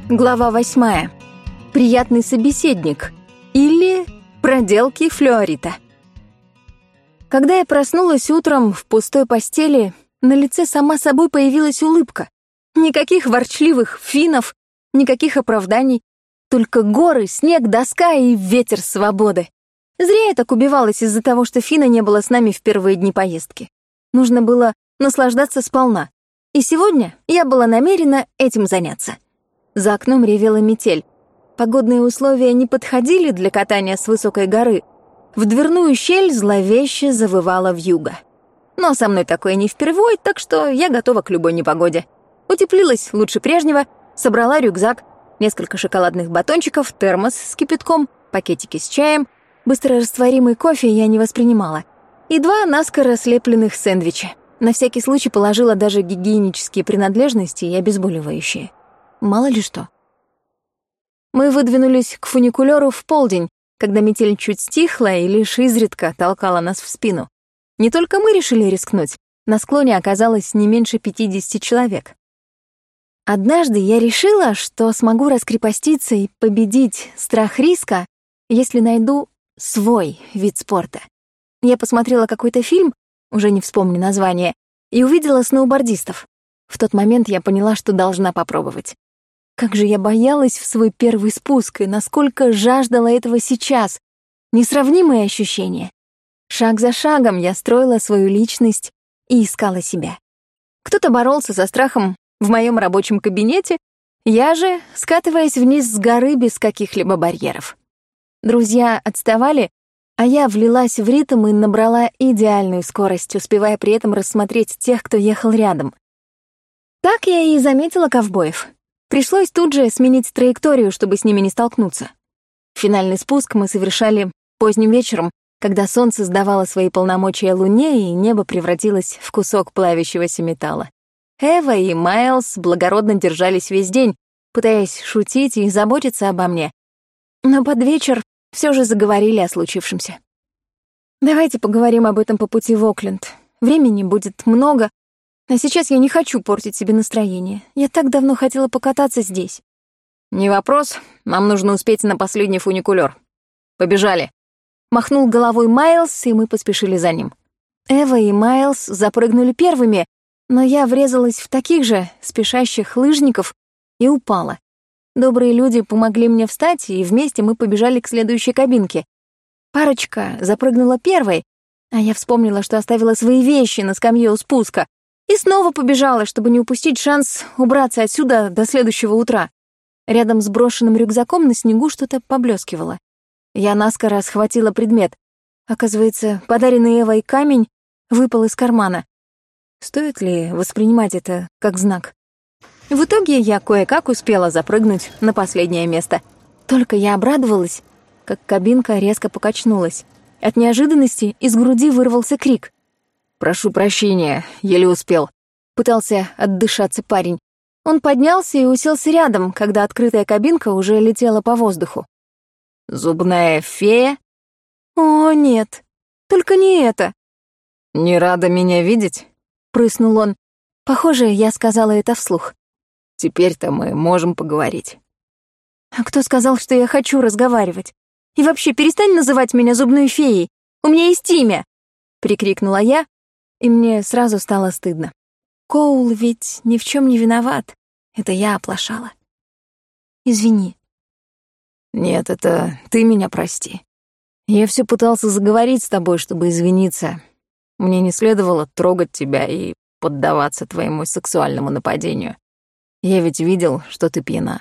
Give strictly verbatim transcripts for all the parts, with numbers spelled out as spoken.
Глава восьмая. Приятный собеседник или проделки флюорита. Когда я проснулась утром в пустой постели, на лице сама собой появилась улыбка. Никаких ворчливых финнов, никаких оправданий, только горы, снег, доска и ветер свободы. Зря я так убивалась из-за того, что Фина не было с нами в первые дни поездки. Нужно было наслаждаться сполна. И сегодня я была намерена этим заняться. За окном ревела метель. Погодные условия не подходили для катания с высокой горы. В дверную щель зловеще завывала вьюга. Но со мной такое не впервой, так что я готова к любой непогоде. Утеплилась лучше прежнего, собрала рюкзак, несколько шоколадных батончиков, термос с кипятком, пакетики с чаем, быстрорастворимый кофе я не воспринимала, и два наскоро слепленных сэндвича. На всякий случай положила даже гигиенические принадлежности и обезболивающие. Мало ли что. Мы выдвинулись к фуникулёру в полдень, когда метель чуть стихла и лишь изредка толкала нас в спину. Не только мы решили рискнуть, на склоне оказалось не меньше пятидесяти человек. Однажды я решила, что смогу раскрепоститься и победить страх риска, если найду свой вид спорта. Я посмотрела какой-то фильм, уже не вспомню название, и увидела сноубордистов. В тот момент я поняла, что должна попробовать. Как же я боялась в свой первый спуск, и насколько жаждала этого сейчас. Несравнимые ощущения. Шаг за шагом я строила свою личность и искала себя. Кто-то боролся со страхом в моем рабочем кабинете, я же, скатываясь вниз с горы без каких-либо барьеров. Друзья отставали, а я влилась в ритм и набрала идеальную скорость, успевая при этом рассмотреть тех, кто ехал рядом. Так я и заметила ковбоев. Пришлось тут же сменить траекторию, чтобы с ними не столкнуться. Финальный спуск мы совершали поздним вечером, когда солнце сдавало свои полномочия луне, и небо превратилось в кусок плавящегося металла. Эва и Майлз благородно держались весь день, пытаясь шутить и заботиться обо мне. Но под вечер все же заговорили о случившемся. «Давайте поговорим об этом по пути в Окленд. Времени будет много, а сейчас я не хочу портить себе настроение. Я так давно хотела покататься здесь». «Не вопрос, нам нужно успеть на последний фуникулёр. Побежали!» Махнул головой Майлз, и мы поспешили за ним. Эва и Майлз запрыгнули первыми, но я врезалась в таких же спешащих лыжников и упала. Добрые люди помогли мне встать, и вместе мы побежали к следующей кабинке. Парочка запрыгнула первой, а я вспомнила, что оставила свои вещи на скамье у спуска, и снова побежала, чтобы не упустить шанс убраться отсюда до следующего утра. Рядом с брошенным рюкзаком на снегу что-то поблескивало. Я наскоро схватила предмет. Оказывается, подаренный Эвой камень выпал из кармана. Стоит ли воспринимать это как знак? В итоге я кое-как успела запрыгнуть на последнее место. Только я обрадовалась, как кабинка резко покачнулась. От неожиданности из груди вырвался крик. «Прошу прощения, еле успел», — пытался отдышаться парень. Он поднялся и уселся рядом, когда открытая кабинка уже летела по воздуху. «Зубная фея?» «О, нет, только не это». «Не рада меня видеть?» — прыснул он. Похоже, я сказала это вслух. «Теперь-то мы можем поговорить». «А кто сказал, что я хочу разговаривать? И вообще, перестань называть меня зубной феей. У меня есть имя!» — прикрикнула я, и мне сразу стало стыдно. Коул ведь ни в чем не виноват. Это я оплошала. Извини. «Нет, это ты меня прости. Я все пытался заговорить с тобой, чтобы извиниться. Мне не следовало трогать тебя и поддаваться твоему сексуальному нападению. Я ведь видел, что ты пьяна».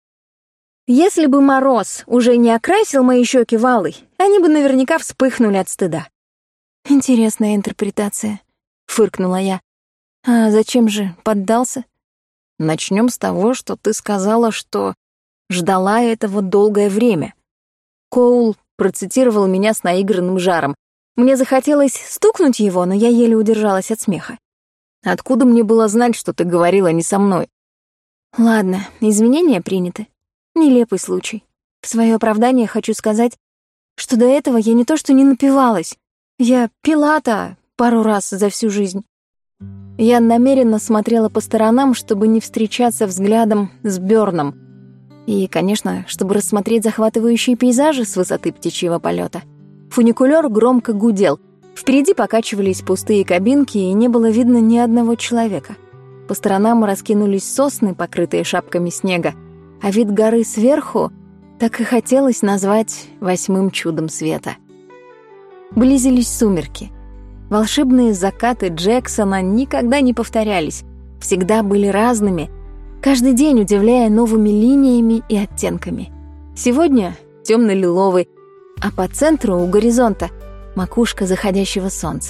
Если бы мороз уже не окрасил мои щеки в алый, они бы наверняка вспыхнули от стыда. «Интересная интерпретация», — фыркнула я. «А зачем же поддался?» «Начнем с того, что ты сказала, что ждала этого долгое время». Коул процитировал меня с наигранным жаром. Мне захотелось стукнуть его, но я еле удержалась от смеха. «Откуда мне было знать, что ты говорила не со мной?» «Ладно, извинения приняты. Нелепый случай. В свое оправдание хочу сказать, что до этого я не то что не напивалась. Я пила-то пару раз за всю жизнь». Я намеренно смотрела по сторонам, чтобы не встречаться взглядом с Бёрном. И, конечно, чтобы рассмотреть захватывающие пейзажи с высоты птичьего полета. Фуникулер громко гудел. Впереди покачивались пустые кабинки, и не было видно ни одного человека. По сторонам раскинулись сосны, покрытые шапками снега, а вид горы сверху так и хотелось назвать восьмым чудом света. Близились сумерки. Волшебные закаты Джексона никогда не повторялись, всегда были разными, каждый день удивляя новыми линиями и оттенками. Сегодня темно-лиловый, а по центру у горизонта макушка заходящего солнца.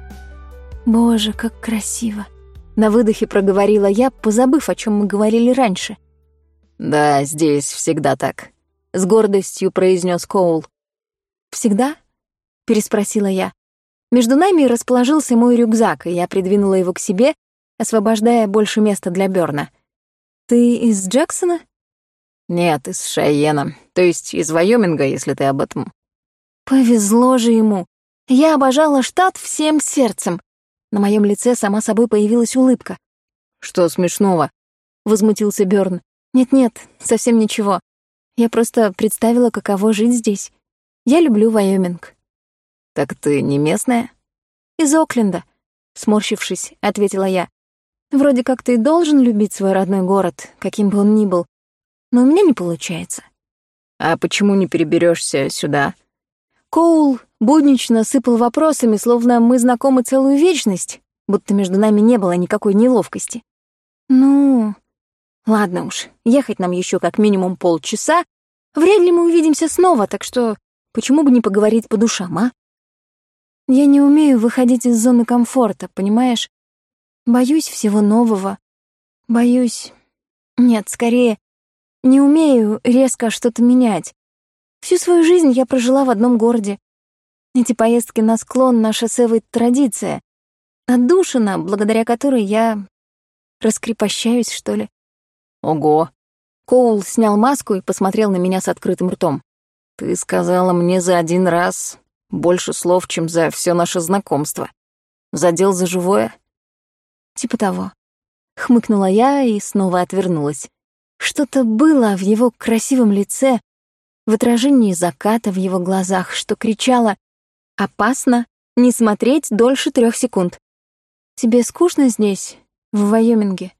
«Боже, как красиво!» — на выдохе проговорила я, позабыв, о чем мы говорили раньше. «Да, здесь всегда так», — с гордостью произнес Коул. «Всегда?» — переспросила я. Между нами расположился мой рюкзак, и я придвинула его к себе, освобождая больше места для Бёрна. «Ты из Джексона?» «Нет, из Шайена, то есть из Вайоминга, если ты об этом». Повезло же ему. Я обожала штат всем сердцем. На моем лице сама собой появилась улыбка. «Что смешного?» — возмутился Бёрн. «Нет-нет, совсем ничего. Я просто представила, каково жить здесь. Я люблю Вайоминг». «Так ты не местная?» «Из Окленда», — сморщившись, ответила я. «Вроде как ты должен любить свой родной город, каким бы он ни был, но у меня не получается». «А почему не переберешься сюда?» Коул буднично сыпал вопросами, словно мы знакомы целую вечность, будто между нами не было никакой неловкости. «Ну, ладно уж, ехать нам еще как минимум полчаса, вряд ли мы увидимся снова, так что почему бы не поговорить по душам, а?» Я не умею выходить из зоны комфорта, понимаешь? Боюсь всего нового. Боюсь... Нет, скорее, не умею резко что-то менять. Всю свою жизнь я прожила в одном городе. Эти поездки на склон — наша с Эвой традиция. Отдушина, благодаря которой я раскрепощаюсь, что ли. Ого. Коул снял маску и посмотрел на меня с открытым ртом. Ты сказала мне за один раз больше слов, чем за все наше знакомство. Задел за живое? Типа того. Хмыкнула я и снова отвернулась. Что-то было в его красивом лице, в отражении заката в его глазах, что кричало: «Опасно не смотреть дольше трех секунд. Тебе скучно здесь, в Вайоминге?»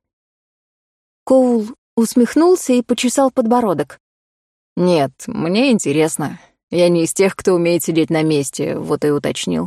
Коул усмехнулся и почесал подбородок. «Нет, мне интересно. Я не из тех, кто умеет сидеть на месте, вот и уточнил».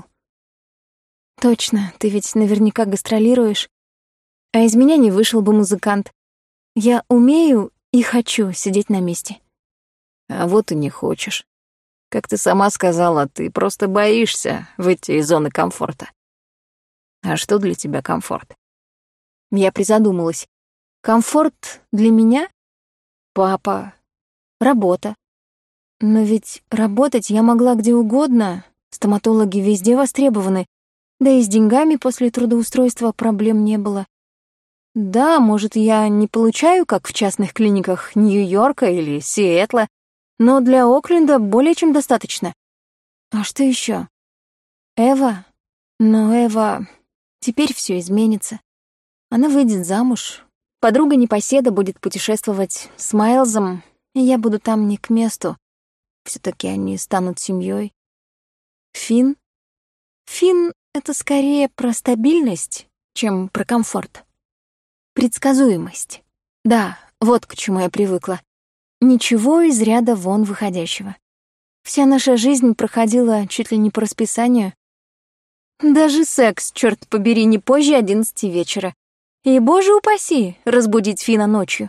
«Точно, ты ведь наверняка гастролируешь. А из меня не вышел бы музыкант. Я умею и хочу сидеть на месте». А вот и не хочешь. Как ты сама сказала, ты просто боишься выйти из зоны комфорта. А что для тебя комфорт? Я призадумалась. Комфорт для меня? Папа. Работа. Но ведь работать я могла где угодно. Стоматологи везде востребованы. Да и с деньгами после трудоустройства проблем не было. Да, может, я не получаю, как в частных клиниках Нью-Йорка или Сиэтла, но для Окленда более чем достаточно. А что еще? Эва? Но Эва... Теперь все изменится. Она выйдет замуж. Подруга-непоседа будет путешествовать с Майлзом, и я буду там не к месту. Все-таки они станут семьей. Финн? Финн — это скорее про стабильность, чем про комфорт. Предсказуемость. Да, вот к чему я привыкла. Ничего из ряда вон выходящего. Вся наша жизнь проходила чуть ли не по расписанию. Даже секс, черт побери, не позже одиннадцати вечера. И, боже упаси, разбудить Фина ночью.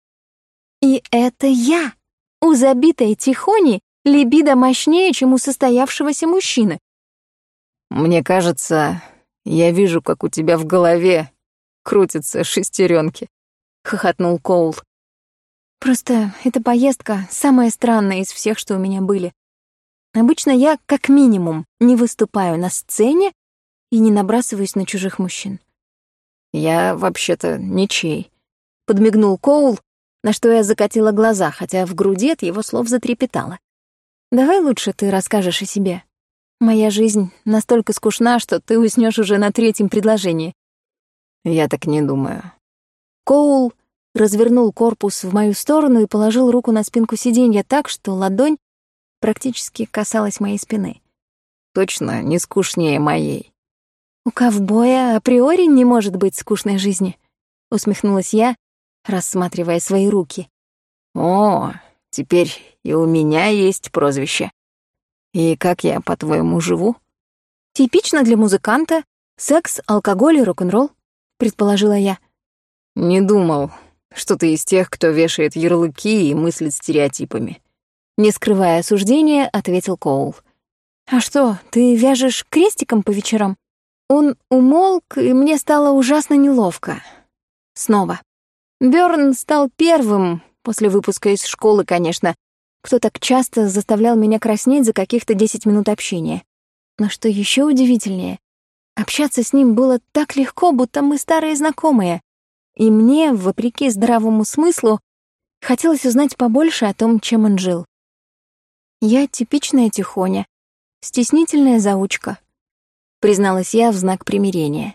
И это я, у забитой тихони, либидо мощнее, чем у состоявшегося мужчины. Мне кажется, я вижу, как у тебя в голове крутятся шестеренки, хохотнул Коул. Просто эта поездка самая странная из всех, что у меня были. Обычно я, как минимум, не выступаю на сцене и не набрасываюсь на чужих мужчин. «Я, вообще-то, ничей», — подмигнул Коул, на что я закатила глаза, хотя в груди от его слов затрепетало. «Давай лучше ты расскажешь о себе. Моя жизнь настолько скучна, что ты уснешь уже на третьем предложении». «Я так не думаю». Коул развернул корпус в мою сторону и положил руку на спинку сиденья так, что ладонь практически касалась моей спины. Точно не скучнее моей. «У ковбоя априори не может быть скучной жизни», — усмехнулась я, рассматривая свои руки. «О, теперь и у меня есть прозвище. И как я, по-твоему, живу?» «Типично для музыканта. Секс, алкоголь и рок-н-ролл», — предположила я. «Не думал, что ты из тех, кто вешает ярлыки и мыслит стереотипами». Не скрывая осуждения, ответил Коул. «А что, ты вяжешь крестиком по вечерам?» Он умолк, и мне стало ужасно неловко. Снова. Бёрн стал первым, после выпуска из школы, конечно, кто так часто заставлял меня краснеть за каких-то десять минут общения. Но что еще удивительнее, общаться с ним было так легко, будто мы старые знакомые. И мне, вопреки здравому смыслу, хотелось узнать побольше о том, чем он жил. Я типичная тихоня, стеснительная заучка, призналась я в знак примирения.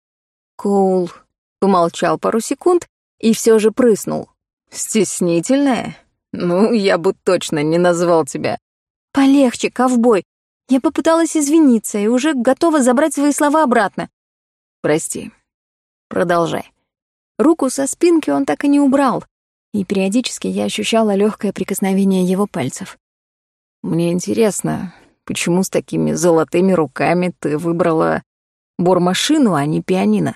Коул помолчал пару секунд и все же прыснул. «Стеснительная? Ну, я бы точно не назвал тебя». «Полегче, ковбой. Я попыталась извиниться и уже готова забрать свои слова обратно». «Прости. Продолжай». Руку со спинки он так и не убрал, и периодически я ощущала легкое прикосновение его пальцев. «Мне интересно, почему с такими золотыми руками ты выбрала бормашину, а не пианино?»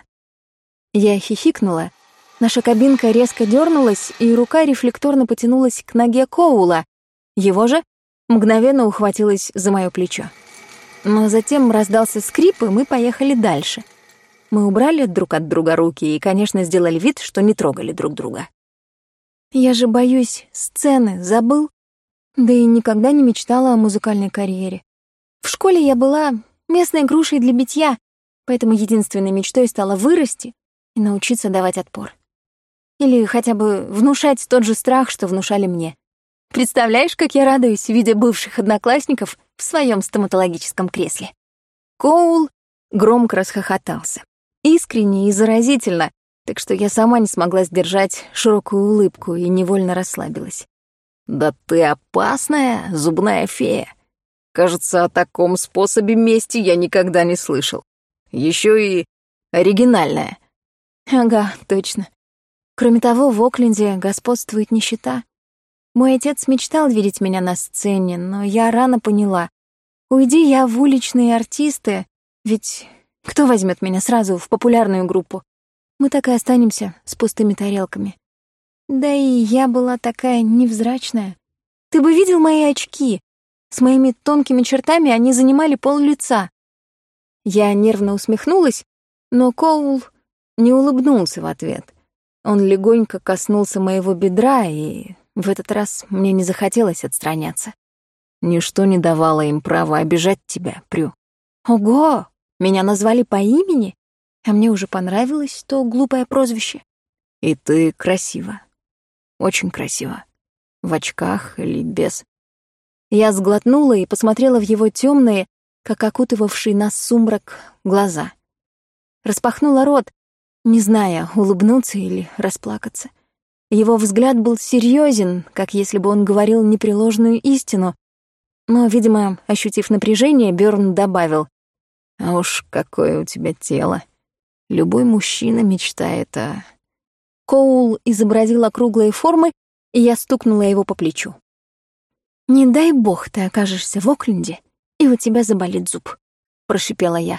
Я хихикнула. Наша кабинка резко дернулась, и рука рефлекторно потянулась к ноге Коула. Его же мгновенно ухватилась за моё плечо. Но затем раздался скрип, и мы поехали дальше. Мы убрали друг от друга руки и, конечно, сделали вид, что не трогали друг друга. Я же боюсь сцены, забыл? Да и никогда не мечтала о музыкальной карьере. В школе я была местной грушей для битья, поэтому единственной мечтой стало вырасти и научиться давать отпор. Или хотя бы внушать тот же страх, что внушали мне. Представляешь, как я радуюсь, видя бывших одноклассников в своем стоматологическом кресле? Коул громко расхохотался. Искренне и заразительно, так что я сама не смогла сдержать широкую улыбку и невольно расслабилась. «Да ты опасная зубная фея. Кажется, о таком способе мести я никогда не слышал. Еще и оригинальная». Ага, точно. Кроме того, в Окленде господствует нищета. Мой отец мечтал видеть меня на сцене, но я рано поняла. Уйди я в уличные артисты, ведь кто возьмет меня сразу в популярную группу? Мы так и останемся с пустыми тарелками. Да и я была такая невзрачная. Ты бы видел мои очки. С моими тонкими чертами они занимали пол-лица. Я нервно усмехнулась, но Коул не улыбнулся в ответ. Он легонько коснулся моего бедра, и в этот раз мне не захотелось отстраняться. «Ничто не давало им права обижать тебя, Прю». Ого! Меня назвали по имени, а мне уже понравилось то глупое прозвище. «И ты красива. Очень красиво. В очках или без». Я сглотнула и посмотрела в его темные, как окутывавший нас сумрак, глаза. Распахнула рот, не зная, улыбнуться или расплакаться. Его взгляд был серьезен, как если бы он говорил непреложную истину, но, видимо, ощутив напряжение, Бёрн добавил: «А уж какое у тебя тело. Любой мужчина мечтает о...» Коул изобразил округлые формы, и я стукнула его по плечу. «Не дай бог ты окажешься в Окленде, и у тебя заболит зуб», — прошипела я.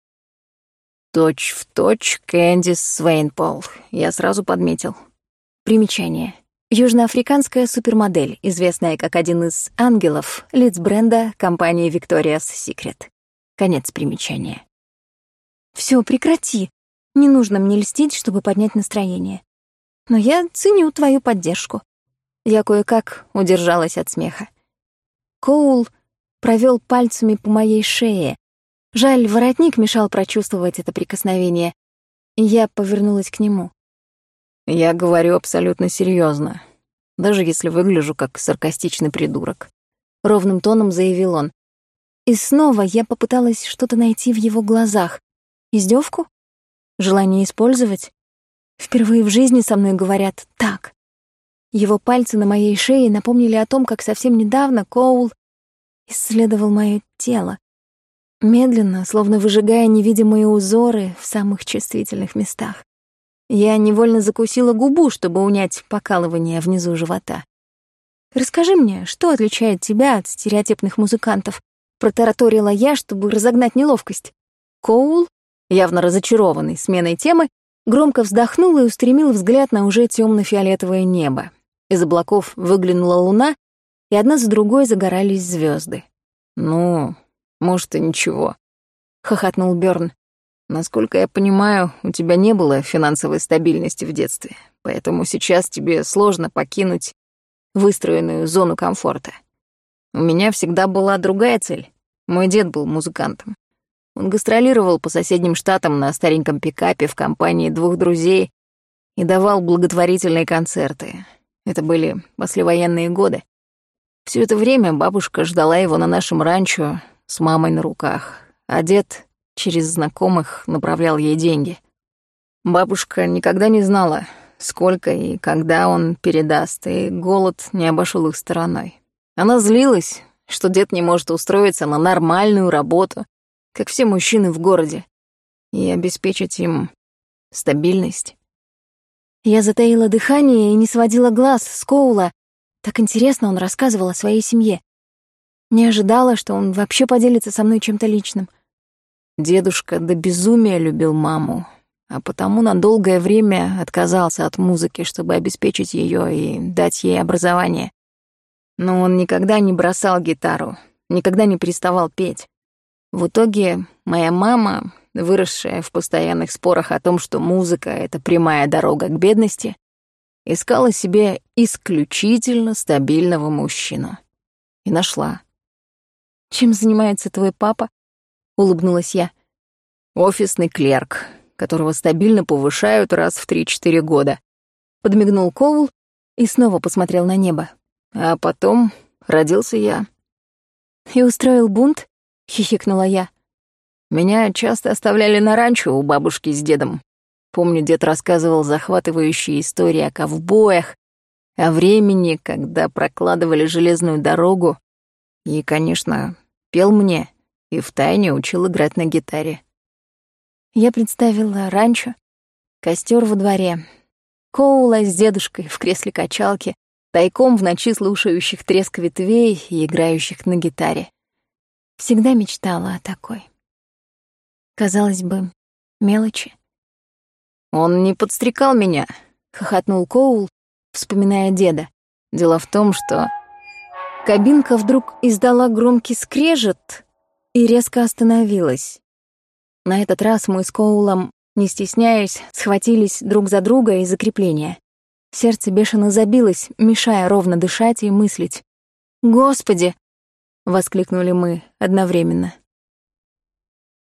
«Точь в точь Кэндис Свейнпол», я сразу подметил. Примечание. Южноафриканская супермодель, известная как один из ангелов лиц-бренда компании Victoria's Secret. Конец примечания. Всё, прекрати. Не нужно мне льстить, чтобы поднять настроение. Но я ценю твою поддержку. Я кое-как удержалась от смеха. Коул провёл пальцами по моей шее. Жаль, воротник мешал прочувствовать это прикосновение, и я повернулась к нему. «Я говорю абсолютно серьезно, даже если выгляжу как саркастичный придурок», — ровным тоном заявил он. И снова я попыталась что-то найти в его глазах. Издевку? Желание использовать? Впервые в жизни со мной говорят «так». Его пальцы на моей шее напомнили о том, как совсем недавно Коул исследовал мое тело, медленно, словно выжигая невидимые узоры в самых чувствительных местах. Я невольно закусила губу, чтобы унять покалывание внизу живота. «Расскажи мне, что отличает тебя от стереотипных музыкантов?» — протараторила я, чтобы разогнать неловкость. Коул, явно разочарованный сменой темы, громко вздохнул и устремил взгляд на уже тёмно-фиолетовое небо. Из облаков выглянула луна, и одна за другой загорались звезды. «Ну, может, и ничего», — хохотнул Бёрн. «Насколько я понимаю, у тебя не было финансовой стабильности в детстве, поэтому сейчас тебе сложно покинуть выстроенную зону комфорта. У меня всегда была другая цель. Мой дед был музыкантом. Он гастролировал по соседним штатам на стареньком пикапе в компании двух друзей и давал благотворительные концерты. Это были послевоенные годы. Всё это время бабушка ждала его на нашем ранчо с мамой на руках, а дед через знакомых направлял ей деньги. Бабушка никогда не знала, сколько и когда он передаст, и голод не обошёл их стороной. Она злилась, что дед не может устроиться на нормальную работу, как все мужчины в городе, и обеспечить им стабильность. Я затаила дыхание и не сводила глаз с Коула. Так интересно он рассказывал о своей семье. Не ожидала, что он вообще поделится со мной чем-то личным. Дедушка до безумия любил маму, а потому на долгое время отказался от музыки, чтобы обеспечить её и дать ей образование. Но он никогда не бросал гитару, никогда не переставал петь. В итоге моя мама, выросшая в постоянных спорах о том, что музыка — это прямая дорога к бедности, искала себе исключительно стабильного мужчину. И нашла. «Чем занимается твой папа?» — улыбнулась я. «Офисный клерк, которого стабильно повышают раз в три-четыре года», — подмигнул Коул и снова посмотрел на небо. «А потом родился я». «И устроил бунт?» — хихикнула я. «Меня часто оставляли на ранчо у бабушки с дедом. Помню, дед рассказывал захватывающие истории о ковбоях, о времени, когда прокладывали железную дорогу, и, конечно, пел мне и втайне учил играть на гитаре». Я представила ранчо, костер во дворе, Коула с дедушкой в кресле качалки, тайком в ночи слушающих треск ветвей и играющих на гитаре. Всегда мечтала о такой. Казалось бы, мелочи. «Он не подстрекал меня», — хохотнул Коул, вспоминая деда. «Дело в том, что...» Кабинка вдруг издала громкий скрежет и резко остановилась. На этот раз мы с Коулом, не стесняясь, схватились друг за друга из-за крепления. Сердце бешено забилось, мешая ровно дышать и мыслить. «Господи!» — воскликнули мы одновременно.